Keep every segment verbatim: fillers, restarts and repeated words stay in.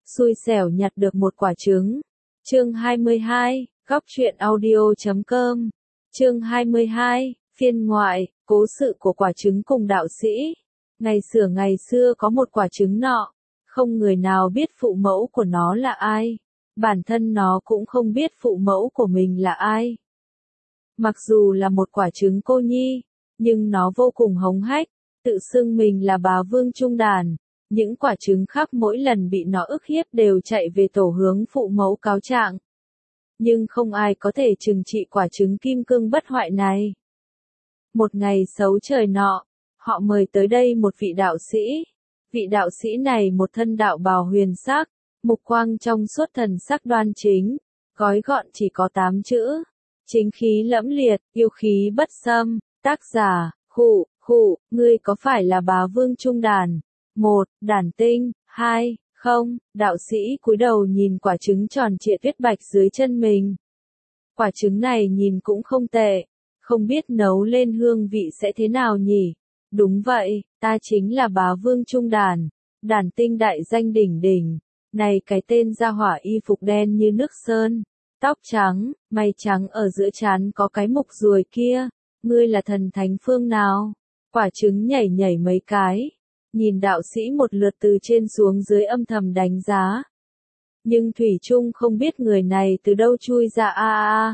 xui xẻo nhặt được một quả trứng. Chương hai mươi hai, góc truyện audio chấm com. Chương hai mươi hai, phiên ngoại, cố sự của quả trứng cùng đạo sĩ. Ngày xưa ngày xưa có một quả trứng nọ, không người nào biết phụ mẫu của nó là ai. Bản thân nó cũng không biết phụ mẫu của mình là ai. Mặc dù là một quả trứng cô nhi, nhưng nó vô cùng hống hách, tự xưng mình là bá vương trung đàn. Những quả trứng khác mỗi lần bị nó ức hiếp đều chạy về tổ hướng phụ mẫu cáo trạng. Nhưng không ai có thể trừng trị quả trứng kim cương bất hoại này. Một ngày xấu trời nọ, họ mời tới đây một vị đạo sĩ. Vị đạo sĩ này một thân đạo bào huyền sắc, mục quang trong suốt, thần sắc đoan chính, gói gọn chỉ có tám chữ. Chính khí lẫm liệt, yêu khí bất xâm. Tác giả, khụ, khụ, ngươi có phải là bá vương trung đàn? Một, đàn tinh. Hai, không, đạo sĩ cúi đầu nhìn quả trứng tròn trịa tuyết bạch dưới chân mình. Quả trứng này nhìn cũng không tệ, không biết nấu lên hương vị sẽ thế nào nhỉ? Đúng vậy, ta chính là bá vương trung đàn, đàn tinh đại danh đỉnh đỉnh. Này cái tên gia hỏa y phục đen như nước sơn, tóc trắng, mày trắng ở giữa trán có cái mục ruồi kia, ngươi là thần thánh phương nào? Quả trứng nhảy nhảy mấy cái, nhìn đạo sĩ một lượt từ trên xuống dưới âm thầm đánh giá. Nhưng thủy chung không biết người này từ đâu chui ra. a a a.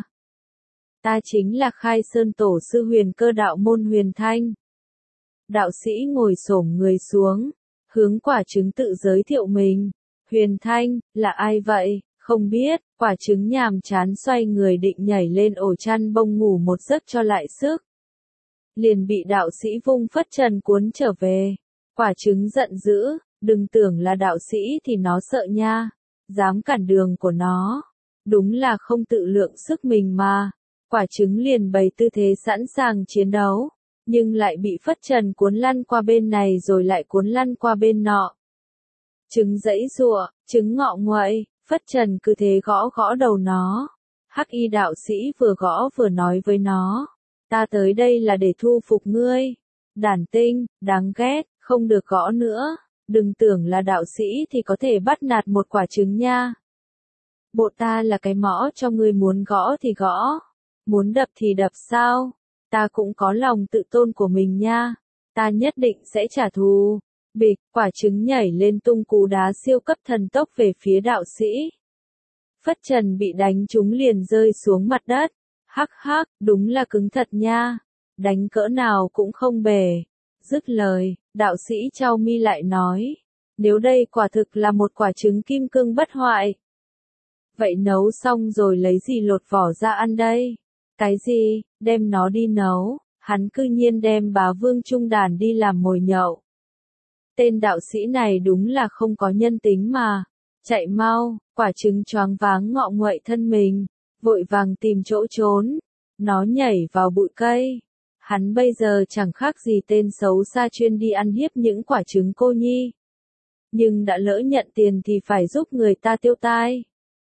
Ta chính là Khai Sơn tổ sư Huyền Cơ đạo môn Huyền Thanh. Đạo sĩ ngồi xổm người xuống, hướng quả trứng tự giới thiệu mình. Huyền Thanh, là ai vậy? Không biết. Quả trứng nhàm chán xoay người định nhảy lên ổ chăn bông ngủ một giấc cho lại sức. Liền bị đạo sĩ vung phất trần cuốn trở về. Quả trứng giận dữ, đừng tưởng là đạo sĩ thì nó sợ nha, dám cản đường của nó. Đúng là không tự lượng sức mình mà. Quả trứng liền bày tư thế sẵn sàng chiến đấu, nhưng lại bị phất trần cuốn lăn qua bên này rồi lại cuốn lăn qua bên nọ. Trứng giãy giụa, trứng ngọ nguậy, phất trần cứ thế gõ gõ đầu nó. Hắc y đạo sĩ vừa gõ vừa nói với nó, ta tới đây là để thu phục ngươi. Đàn tinh, đáng ghét, không được gõ nữa, đừng tưởng là đạo sĩ thì có thể bắt nạt một quả trứng nha. Bộ ta là cái mõ cho ngươi, muốn gõ thì gõ, muốn đập thì đập sao, ta cũng có lòng tự tôn của mình nha, ta nhất định sẽ trả thù. Bịch, quả trứng nhảy lên tung cú đá siêu cấp thần tốc về phía đạo sĩ. Phất trần bị đánh trúng liền rơi xuống mặt đất. Hắc hắc, đúng là cứng thật nha, đánh cỡ nào cũng không bể. Dứt lời, đạo sĩ chau mi lại nói, nếu đây quả thực là một quả trứng kim cương bất hoại, vậy nấu xong rồi lấy gì lột vỏ ra ăn đây? Cái gì, đem nó đi nấu? Hắn cư nhiên đem bá vương trung đàn đi làm mồi nhậu. Tên đạo sĩ này đúng là không có nhân tính mà. Chạy mau, quả trứng choáng váng ngọ nguậy thân mình, vội vàng tìm chỗ trốn. Nó nhảy vào bụi cây. Hắn bây giờ chẳng khác gì tên xấu xa chuyên đi ăn hiếp những quả trứng cô nhi. Nhưng đã lỡ nhận tiền thì phải giúp người ta tiêu tai.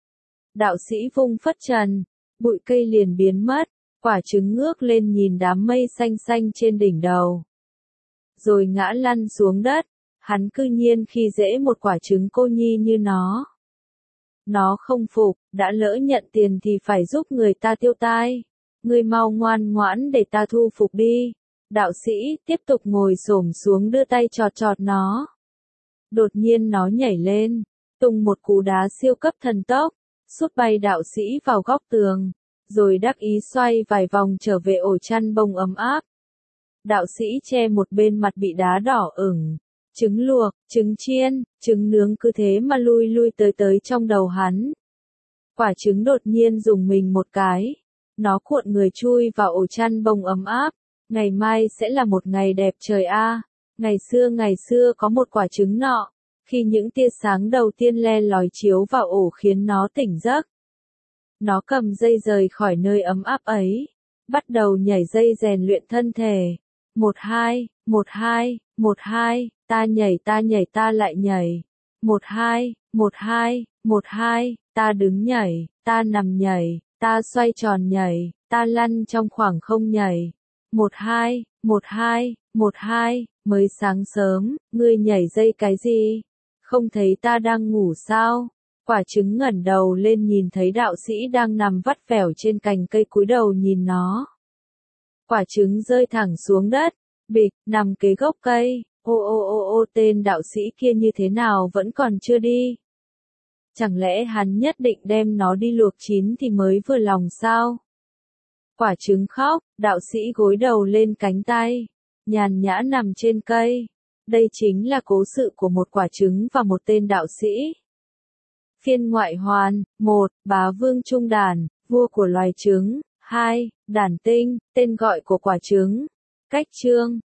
Đạo sĩ vung phất trần, bụi cây liền biến mất, quả trứng ngước lên nhìn đám mây xanh xanh trên đỉnh đầu. Rồi ngã lăn xuống đất, hắn cư nhiên khi dễ một quả trứng cô nhi như nó. Nó không phục, đã lỡ nhận tiền thì phải giúp người ta tiêu tai. Ngươi mau ngoan ngoãn để ta thu phục đi. Đạo sĩ tiếp tục ngồi xổm xuống đưa tay chọt chọt nó. Đột nhiên nó nhảy lên, tung một cú đá siêu cấp thần tốc, sút bay đạo sĩ vào góc tường, rồi đắc ý xoay vài vòng trở về ổ chăn bông ấm áp. Đạo sĩ che một bên mặt bị đá đỏ ửng, trứng luộc, trứng chiên, trứng nướng cứ thế mà lui lui tới tới trong đầu hắn. Quả trứng đột nhiên dùng mình một cái. Nó cuộn người chui vào ổ chăn bông ấm áp. Ngày mai sẽ là một ngày đẹp trời a. À. Ngày xưa ngày xưa có một quả trứng nọ. Khi những tia sáng đầu tiên le lói chiếu vào ổ khiến nó tỉnh giấc. Nó cầm dây rời khỏi nơi ấm áp ấy. Bắt đầu nhảy dây rèn luyện thân thể. Một hai, một hai, một hai, ta nhảy ta nhảy ta lại nhảy. Một hai, một hai, một hai, ta đứng nhảy, ta nằm nhảy. Ta xoay tròn nhảy, ta lăn trong khoảng không nhảy. Một hai, một hai, một hai, mới sáng sớm, ngươi nhảy dây cái gì? Không thấy ta đang ngủ sao? Quả trứng ngẩng đầu lên nhìn thấy đạo sĩ đang nằm vắt vẻo trên cành cây cúi đầu nhìn nó. Quả trứng rơi thẳng xuống đất, bịch, nằm kế gốc cây. Ô ô ô ô tên đạo sĩ kia như thế nào vẫn còn chưa đi? Chẳng lẽ hắn nhất định đem nó đi luộc chín thì mới vừa lòng sao? Quả trứng khóc, đạo sĩ gối đầu lên cánh tay, nhàn nhã nằm trên cây. Đây chính là cố sự của một quả trứng và một tên đạo sĩ. Phiên ngoại hoàn, một. Bá vương trung đàn, vua của loài trứng. hai. Đàn tinh, tên gọi của quả trứng. Cách chương